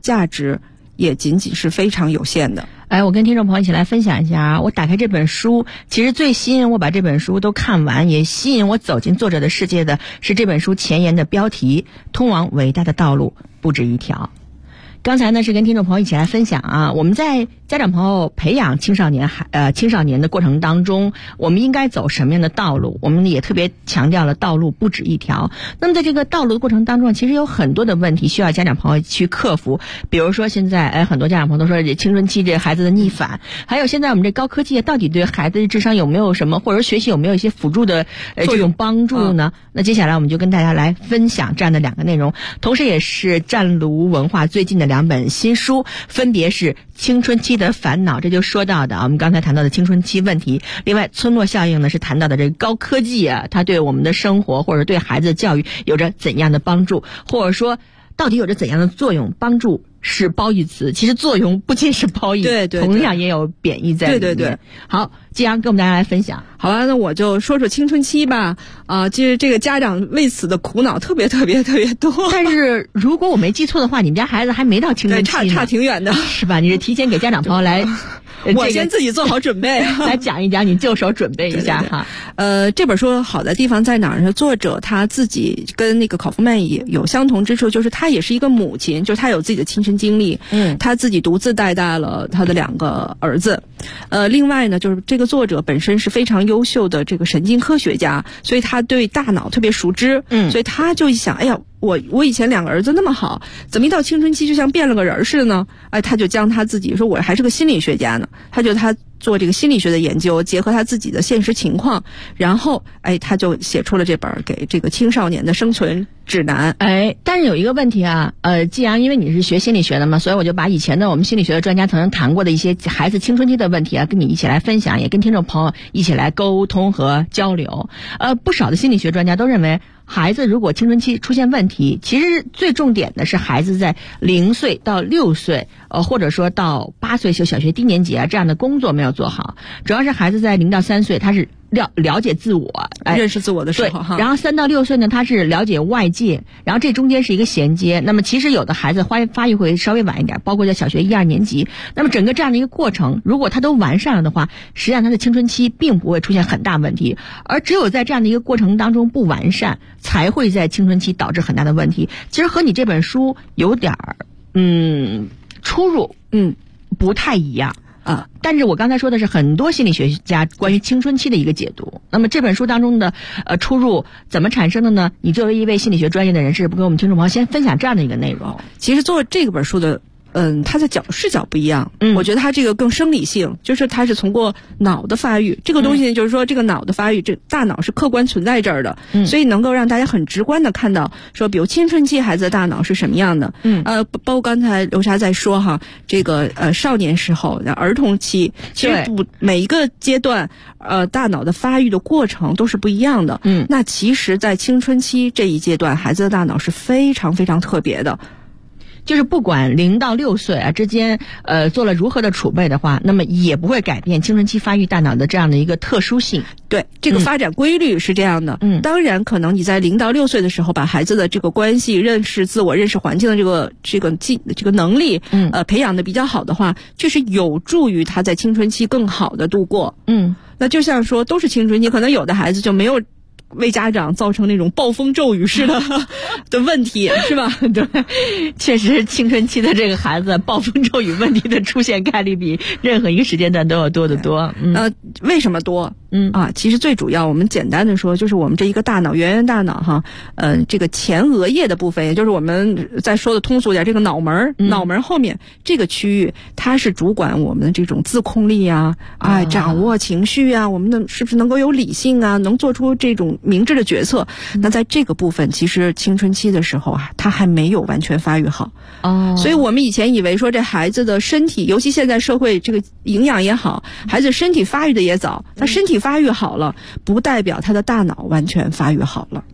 价值也仅仅是非常有限的。 我跟听众朋友一起来分享一下，我打开这本书，其实最吸引我把这本书都看完，也吸引我走进作者的世界的是这本书前言的标题：通往伟大的道路不止一条。刚才呢是跟听众朋友一起来分享啊，我们在家长朋友培养青少年的过程当中，我们应该走什么样的道路？我们也特别强调了道路不止一条。那么在这个道路的过程当中，其实有很多的问题需要家长朋友去克服。比如说现在很多家长朋友都说这青春期这孩子的逆反，还有现在我们这高科技到底对孩子的智商有没有什么，或者学习有没有一些辅助的这种帮助呢？那接下来我们就跟大家来分享这样的2个内容，同时也是湛卢文化最近的2本新书，分别是青春期的烦恼，这就说到的我们刚才谈到的青春期问题。另外村落效应呢是谈到的这个高科技它对我们的生活或者对孩子的教育有着怎样的帮助，或者说到底有着怎样的作用。帮助是褒义词，其实作用不仅是褒义， 对， 同样也有贬义在里面。 对。 好，季阳跟我们大家来分享。 好了，那我就说说青春期吧。其实这个家长为此的苦恼特别多。 但是如果我没记错的话，你们家孩子还没到青春期呢， 差挺远的， 是吧？你是提前给家长朋友来我先自己做好准备来讲一讲，你就手准备一下哈。 这本书好的地方在哪儿呢？作者他自己跟那个考夫曼也有相同之处，就是他也是一个母亲，就是他有自己的亲身经历，他自己独自带大了他的2个儿子。另外呢，就是这个作者本身是非常优秀的这个神经科学家，所以他对大脑特别熟知，所以他就想，哎呀，我以前2个儿子那么好，怎么一到青春期就像变了个人似的呢？他就将他自己说，我还是个心理学家呢，他做这个心理学的研究，结合他自己的现实情况，然后他就写出了这本给这个青少年的生存指南。 但是有一个问题啊，既然因为你是学心理学的嘛，所以我就把以前的我们心理学的专家曾经谈过的一些孩子青春期的问题跟你一起来分享，也跟听众朋友一起来沟通和交流。不少的心理学专家都认为，孩子如果青春期出现问题，其实最重点的是孩子在0岁到6岁，或者说到8岁就小学低年级这样的工作没有做好，主要是孩子在0到3岁他是了解自我， 认识自我的时候哈。 然后3到6岁呢，他是了解外界，然后这中间是一个衔接。那么其实有的孩子发育会稍微晚一点，包括在小学1、2年级。那么整个这样的一个过程，如果他都完善了的话，实际上他的青春期并不会出现很大问题，而只有在这样的一个过程当中不完善，才会在青春期导致很大的问题。其实和你这本书有点出入，不太一样。但是我刚才说的是很多心理学家关于青春期的一个解读。那么这本书当中的出入怎么产生的呢？你作为一位心理学专业的人士，不跟我们听众朋友先分享这样的一个内容。 其实做这本书的它的视角不一样。我觉得它这个更生理性，就是它是通过脑的发育，这个东西就是说这个脑的发育，这大脑是客观存在这儿的，所以能够让大家很直观的看到说，比如青春期孩子的大脑是什么样的。包括刚才刘莎在说哈，这个少年时候儿童期，其实每一个阶段大脑的发育的过程都是不一样的。那其实在青春期这一阶段，孩子的大脑是非常非常特别的。 就是不管0到6岁之间做了如何的储备的话，那么也不会改变青春期发育大脑的这样的一个特殊性。 对，这个发展规律是这样的。当然可能你在0到6岁的时候把孩子的这个关系、认识自我、认识环境的这个能力培养的比较好的话，确实有助于他在青春期更好的度过。那就像说都是青春期，可能有的孩子就没有为家长造成那种暴风骤雨式的问题，是吧？ 对，确实青春期的这个孩子暴风骤雨问题的出现概率比任何一个时间段都要多得多。 为什么多？其实最主要我们简单的说，就是我们这一个大脑圆圆大脑哈，这个前额叶的部分，也就是我们再说的通俗点，这个脑门后面这个区域，它是主管我们的这种自控力啊，掌握情绪啊，我们的是不是能够有理性啊，能做出这种明智的决策。那在这个部分，其实青春期的时候他还没有完全发育好。所以我们以前以为说这孩子的身体，尤其现在社会这个营养也好，孩子身体发育的也早，他身体发育好了，不代表他的大脑完全发育好了。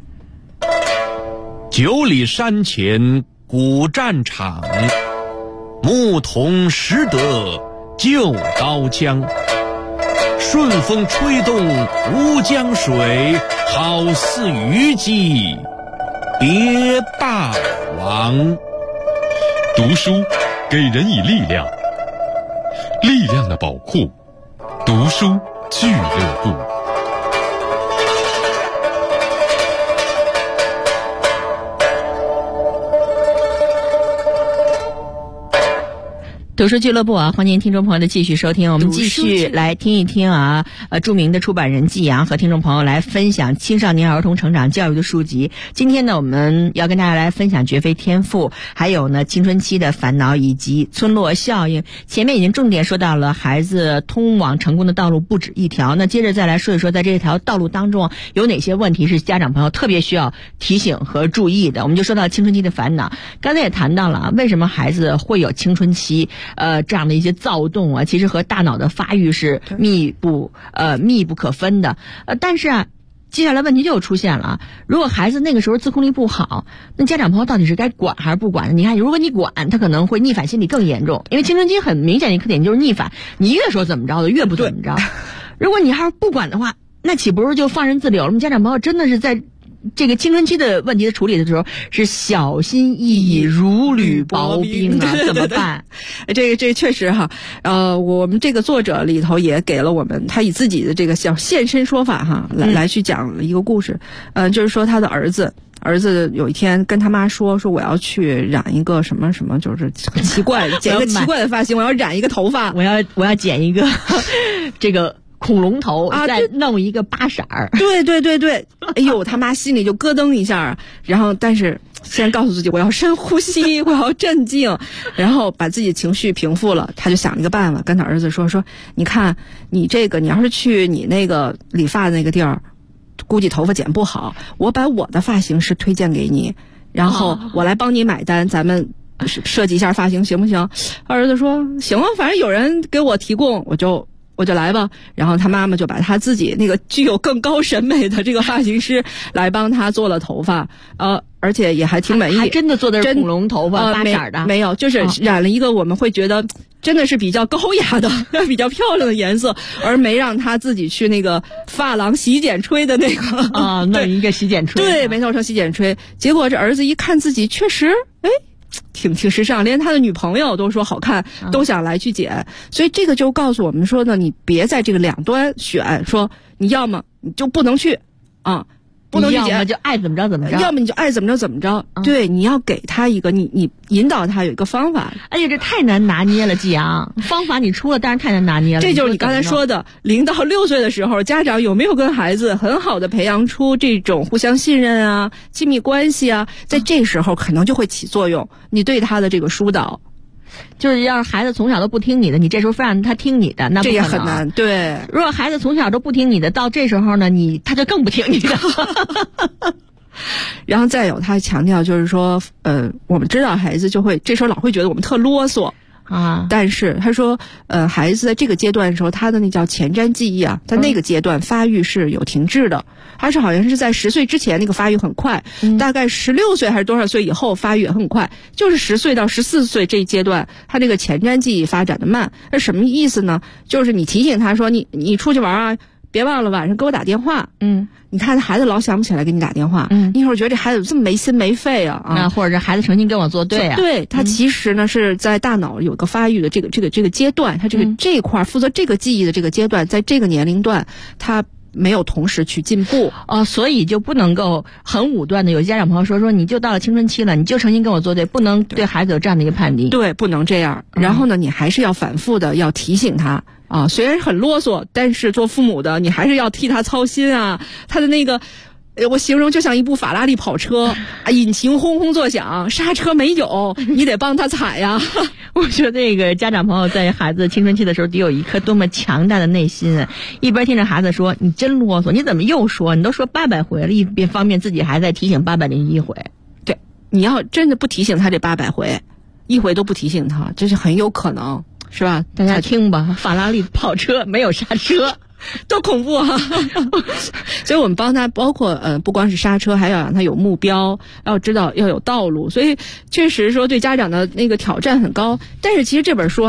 9里山前古战场，牧童识得旧刀枪。顺风吹动吴江水，好似虞姬别霸王。 读书给人以力量，力量的宝库，读书俱乐部。 读书俱乐部啊，欢迎听众朋友的继续收听。我们继续来听一听啊，著名的出版人季阳和听众朋友来分享青少年儿童成长教育的书籍。今天呢，我们要跟大家来分享《绝非天赋》，还有呢青春期的烦恼以及村落效应。前面已经重点说到了孩子通往成功的道路不止一条，那接着再来说一说，在这条道路当中有哪些问题是家长朋友特别需要提醒和注意的。我们就说到青春期的烦恼，刚才也谈到了为什么孩子会有青春期这样的一些躁动啊，其实和大脑的发育是密不可分的。但是啊，接下来问题就出现了，如果孩子那个时候自控力不好，那家长朋友到底是该管还是不管？你看，如果你管，他可能会逆反心理更严重，因为青春期很明显的一个特点就是逆反，你越说怎么着的越不怎么着。如果你还是不管的话，那岂不是就放任自流了？我们家长朋友真的是在这个青春期的问题的处理的时候是小心翼翼如履薄冰啊，怎么办？ 这确实哈，我们这个作者里头也给了我们他以自己的这个叫现身说法哈，来去讲了一个故事。就是说他的儿子有一天跟他妈说我要去染一个什么什么，就是很奇怪剪一个奇怪的发型，我要染一个头发， 我要剪一个这个恐龙头啊，再弄一个8色儿。 对，哎呦，他妈心里就咯噔一下，然后但是先告诉自己我要深呼吸，我要镇静，然后把自己情绪平复了。他就想了一个办法，跟他儿子说，你看你这个，你要是去你那个理发的那个地儿，估计头发剪不好，我把我的发型师推荐给你，然后我来帮你买单，咱们设计一下发型行不行？儿子说行啊，反正有人给我提供，我就来吧。然后他妈妈就把他自己那个具有更高审美的这个发型师来帮他做了头发，而且也还挺满意， 还真的做的是恐龙头发8色的， 没有，就是染了一个我们会觉得真的是比较高雅的、比较漂亮的颜色，而没让他自己去那个发廊洗剪吹的那个弄一个洗剪吹， 对，没弄成洗剪吹。结果这儿子一看自己确实，挺时尚，连他的女朋友都说好看，都想来去剪。所以这个就告诉我们说呢，你别在这个两端选，说你要么你就不能去啊，不能去剪， 要么就爱怎么着怎么着， 要么你就爱怎么着怎么着。对，你要给他一个，你引导他有一个方法。 哎呀，这太难拿捏了，季阳，方法你出了，但是太难拿捏了。 这就是你刚才说的，0到6岁的时候，家长有没有跟孩子很好的培养出这种互相信任啊、亲密关系啊，在这时候可能就会起作用。你对他的这个疏导。 就是要是孩子从小都不听你的，你这时候非让他听你的，那这也很难。对， 如果孩子从小都不听你的，到这时候呢，他就更不听你的。 然后再有他强调就是说，我们知道孩子就会这时候老会觉得我们特啰嗦啊，但是他说，孩子在这个阶段的时候，他的那叫前瞻记忆啊，他那个阶段发育是有停滞的，还是好像是在10岁之前那个发育很快，大概16岁还是多少岁以后发育也很快，就是10岁到14岁这一阶段，他这个前瞻记忆发展的慢。那什么意思呢？就是你提醒他说，你出去玩啊，别忘了晚上给我打电话。你看孩子老想不起来给你打电话，你一会儿觉得这孩子这么没心没肺啊， 或者是孩子成心跟我作对啊。 对，他其实呢是在大脑有个发育的这个阶段，他这一块负责这个记忆的这个阶段，在这个年龄段他没有同时去进步所以就不能够很武断的。有些家长朋友说你就到了青春期了，你就诚心跟我作对，不能对孩子有这样的一个判定。 对，不能这样。然后呢，你还是要反复的要提醒他啊，虽然很啰嗦，但是做父母的你还是要替他操心啊。他的那个我形容就像一部法拉利跑车引擎轰轰作响，刹车没有，你得帮他踩呀。 我觉得这个家长朋友在孩子青春期的时候得有一颗多么强大的内心，一边听着孩子说你真啰嗦，你怎么又说，你都说800回了，一边方面自己还在提醒801回。 对，你要真的不提醒他这800回，一回都不提醒他，这是很有可能，是吧？ 大家听吧，法拉利跑车没有刹车多恐怖啊！所以我们帮他，包括不光是刹车，还要让他有目标，要知道要有道路。所以确实说对家长的那个挑战很高。但是其实这本书啊，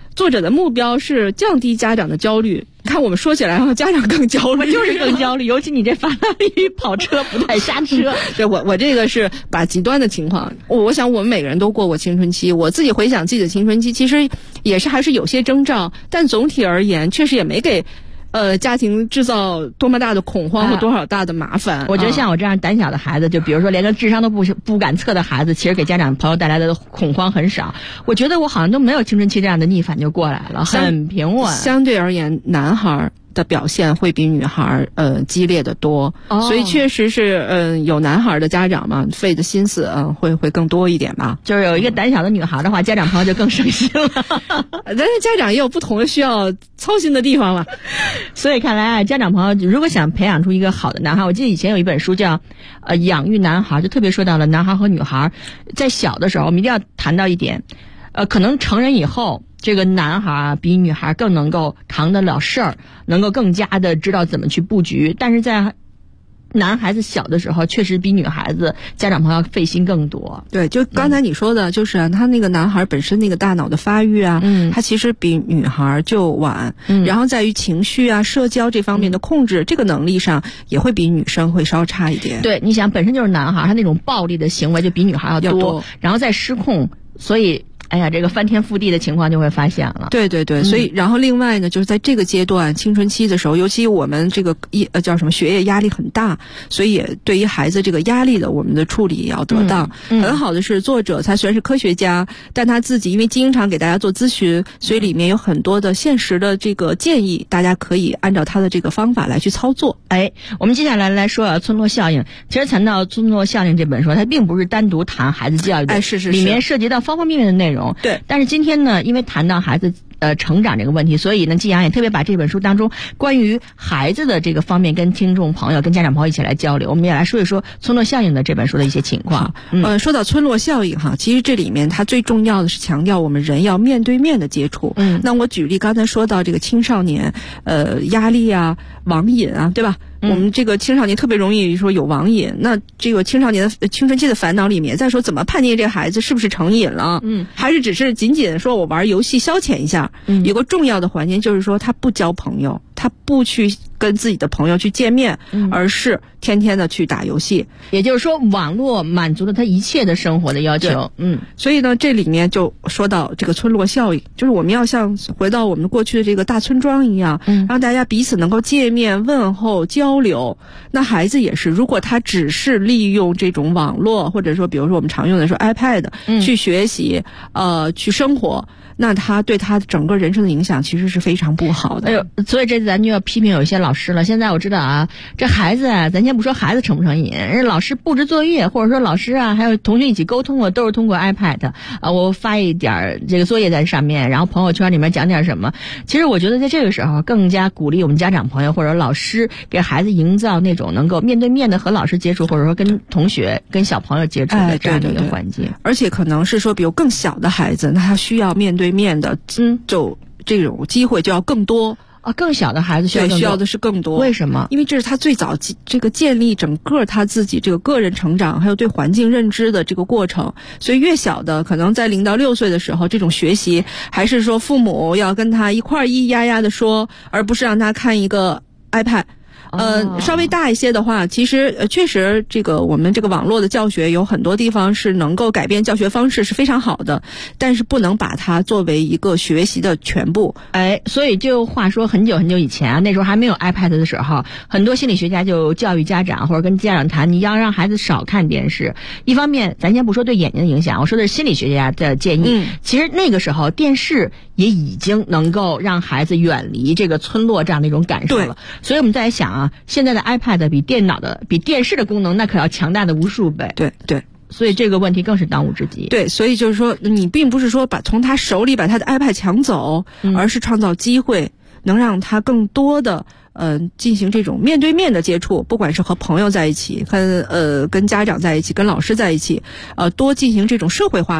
作者的目标是降低家长的焦虑。看我们说起来让家长更焦虑， 就是更焦虑，尤其你这法拉利跑车不带刹车。 对，我这个是把极端的情况。我想我们每个人都过过青春期，我自己回想自己的青春期，其实也是还是有些征兆，但总体而言，确实也没给家庭制造多么大的恐慌和多少大的麻烦。 我觉得像我这样胆小的孩子，就比如说连个智商都不敢测的孩子，其实给家长朋友带来的恐慌很少。我觉得我好像都没有青春期这样的逆反就过来了，很平稳。 相对而言，男孩的表现会比女孩激烈的多，所以确实是有男孩的家长嘛，费的心思会更多一点吧。 就是有一个胆小的女孩的话，家长朋友就更省心了。 但是家长也有不同的需要操心的地方嘛。 所以看来家长朋友如果想培养出一个好的男孩，我记得以前有一本书叫养育男孩，就特别说到了男孩和女孩在小的时候，我们一定要谈到一点，可能成人以后，这个男孩比女孩更能够扛得了事儿，能够更加的知道怎么去布局，但是在男孩子小的时候，确实比女孩子家长朋友费心更多。 对，就刚才你说的，就是他那个男孩本身那个大脑的发育啊，他其实比女孩就晚，然后在于情绪啊、社交这方面的控制，这个能力上也会比女生会稍差一点。 对，你想本身就是男孩，他那种暴力的行为就比女孩要多，然后再失控，所以哎呀，这个翻天覆地的情况就会发现了。 对对对，所以然后另外呢，就是在这个阶段青春期的时候，尤其我们这个叫什么学业压力很大，所以也对于孩子这个压力的我们的处理也要得当。很好的是作者他虽然是科学家，但他自己因为经常给大家做咨询，所以里面有很多的现实的这个建议，大家可以按照他的这个方法来去操作。 我们接下来说村落效应。其实谈到村落效应这本书，它并不是单独谈孩子教育的， 是里面涉及到方方面面的内容。 对， 但是今天呢，因为谈到孩子成长这个问题，所以呢，季阳也特别把这本书当中关于孩子的这个方面跟听众朋友、跟家长朋友一起来交流。我们也来说一说村落效应的这本书的一些情况。 说到村落效应哈，其实这里面它最重要的是强调我们人要面对面的接触。那我举例刚才说到这个青少年压力啊、网瘾啊，对吧？我们这个青少年特别容易说有网瘾，那这个青少年的青春期的烦恼里面，再说怎么判定这个孩子是不是成瘾了，还是只是仅仅说我玩游戏消遣一下。有个重要的环节就是说他不交朋友，他不去跟自己的朋友去见面，而是天天的去打游戏。 也就是说网络满足了他一切的生活的要求。 所以呢这里面就说到这个村落效应，就是我们要像回到我们过去的这个大村庄一样，让大家彼此能够见面问候交流。那孩子也是，如果他只是利用这种网络，或者说比如说我们常用的说 iPad 去学习去生活，那他对他整个人生的影响其实是非常不好的。 所以这次咱就要批评有一些老师了。现在我知道啊，这孩子啊，咱先不说孩子成不成瘾，人老师布置作业，或者说老师啊还有同学一起沟通啊，都是通过 iPad 我发一点这个作业在上面，然后朋友圈里面讲点什么。其实我觉得在这个时候更加鼓励我们家长朋友或者老师给孩子营造那种能够面对面的和老师接触，或者说跟同学跟小朋友接触的这样的一个环境。 而且可能是说比如更小的孩子，那他需要面对面的就这种机会就要更多。 更小的孩子需要的是更多。 为什么？ 因为这是他最早这个建立整个他自己这个个人成长还有对环境认知的这个过程。所以越小的可能在0到6岁的时候，这种学习还是说父母要跟他一块咿咿呀呀的说，而不是让他看一个 iPad。稍微大一些的话，其实确实这个我们这个网络的教学有很多地方是能够改变教学方式，是非常好的，但是不能把它作为一个学习的全部。 所以就话说很久很久以前啊，那时候还没有 iPad 的时候，很多心理学家就教育家长或者跟家长谈，你要让孩子少看电视。一方面咱先不说对眼睛的影响，我说的是心理学家的建议。其实那个时候电视也已经能够让孩子远离这个村落这样的一种感受了。所以我们在想现在的 iPad 比电视的功能那可要强大的无数倍。 对， 所以这个问题更是当务之急。 对，所以就是说你并不是说从他手里把他的 iPad 抢走，而是创造机会能让他更多的进行这种面对面的接触，不管是和朋友在一起，跟家长在一起，跟老师在一起，多进行这种社会化的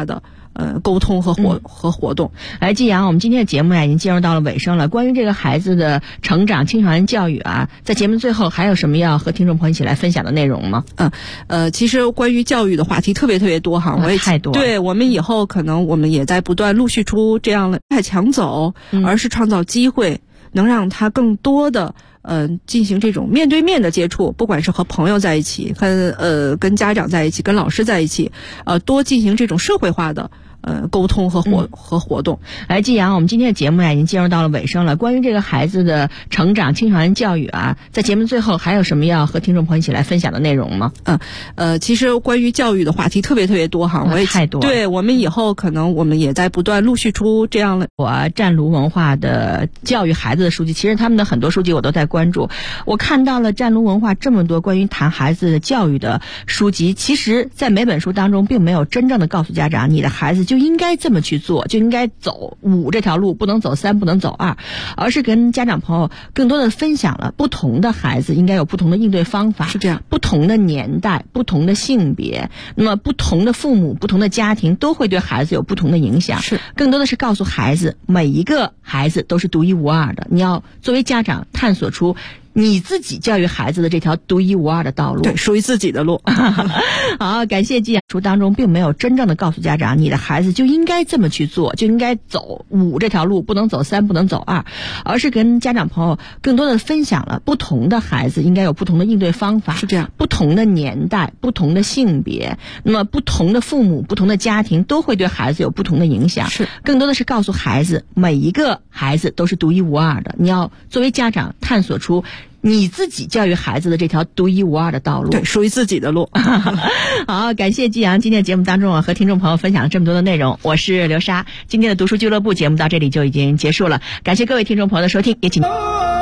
沟通和活动。 来，季阳，我们今天的节目已经进入到了尾声了。关于这个孩子的成长、青少年教育啊，在节目最后还有什么要和听众朋友一起来分享的内容吗？ 其实关于教育的话题特别多哈，我也太多。 对，我们以后可能我们也在不断陆续出这样的，不太抢走，而是创造机会，能让他更多的进行这种面对面的接触，不管是和朋友在一起，跟家长在一起，跟老师在一起，多进行这种社会化的沟通和活动。 来，季阳，我们今天的节目已经进入到了尾声了。关于这个孩子的成长、青少年教育啊，在节目最后还有什么要和听众朋友一起来分享的内容吗？ 其实关于教育的话题特别多哈，我也太多。 对，我们以后可能我们也在不断陆续出这样的。 我湛卢文化的教育孩子的书籍，其实他们的很多书籍我都在关注。我看到了湛卢文化这么多关于谈孩子的教育的书籍，其实在每本书当中并没有真正的告诉家长，你的孩子就应该这么去做，就应该走5这条路，不能走3，不能走2，而是跟家长朋友更多的分享了不同的孩子应该有不同的应对方法， 是这样， 不同的年代、不同的性别，那么不同的父母、不同的家庭都会对孩子有不同的影响。 是， 更多的是告诉孩子，每一个孩子都是独一无二的，你要作为家长探索出你自己教育孩子的这条独一无二的道路， 对，属于自己的路。 好，感谢季阳。书当中并没有真正的告诉家长，你的孩子就应该这么去做，就应该走5这条路，不能走3，不能走2，而是跟家长朋友更多的分享了不同的孩子应该有不同的应对方法， 是这样， 不同的年代、不同的性别，那么不同的父母、不同的家庭都会对孩子有不同的影响。 是， 更多的是告诉孩子，每一个孩子都是独一无二的，你要作为家长探索出你自己教育孩子的这条独一无二的道路， 对，属于自己的路。 好，感谢季阳今天的节目当中和听众朋友分享了这么多的内容，我是刘莎。今天的读书俱乐部节目到这里就已经结束了，感谢各位听众朋友的收听，也请